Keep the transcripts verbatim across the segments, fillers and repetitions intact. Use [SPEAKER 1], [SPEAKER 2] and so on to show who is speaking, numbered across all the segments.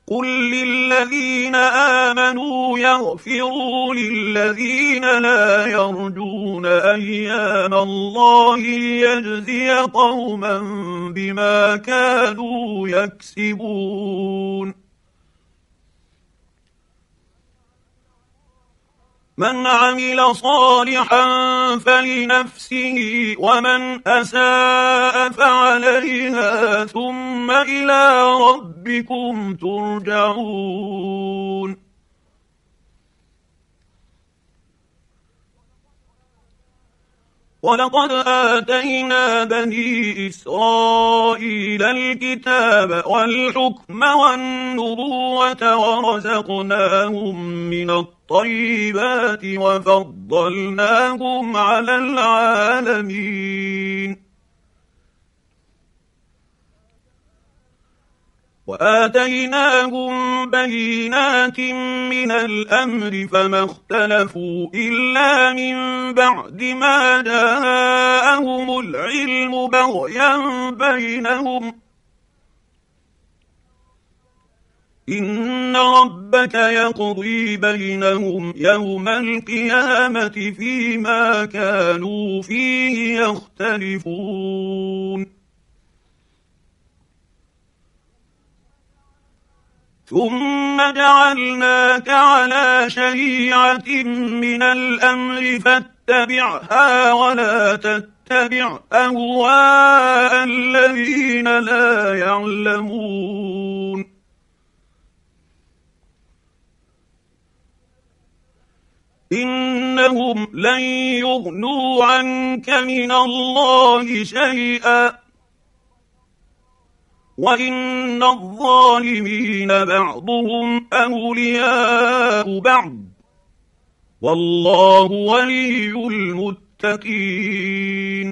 [SPEAKER 1] قل للذين آمنوا يغفروا للذين لا يرجون أيام الله ليجزي قوما بما كانوا يكسبون. من عمل صالحا فلنفسه ومن أساء فعليها ثم إلى ربكم ترجعون. ولقد آتينا بني إسرائيل الكتاب والحكم والنبوة ورزقناهم من الطيبات وفضلناهم على العالمين. وآتيناهم بينات من الأمر فما اختلفوا إلا من بعد ما جاءهم العلم بغيا بينهم. إن ربك يقضي بينهم يوم القيامة فيما كانوا فيه يختلفون. ثم جعلناك على شريعة من الأمر فاتبعها ولا تتبع أهواء الذين لا يعلمون. إنهم لن يغنوا عنك من الله شيئا وإن الظالمين بعضهم أولياء بعض والله ولي المتقين.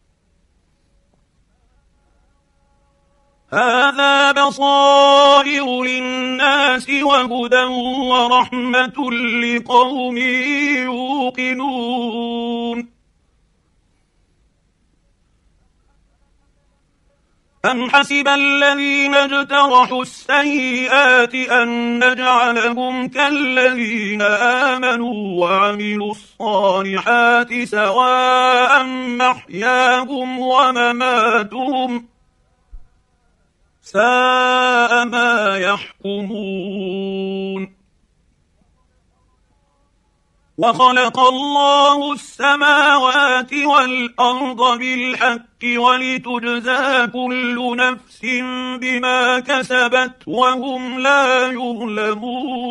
[SPEAKER 1] هذا بصائر للناس وهدى ورحمة لقوم يوقنون. أم حسب الذين اجترحوا السيئات أن نجعلهم كالذين آمنوا وعملوا الصالحات سواء محياهم ومماتهم ساء ما يحكمون. وخلق الله السماوات والأرض بالحق ولتجزى كل نفس بما كسبت وهم لا يظلمون.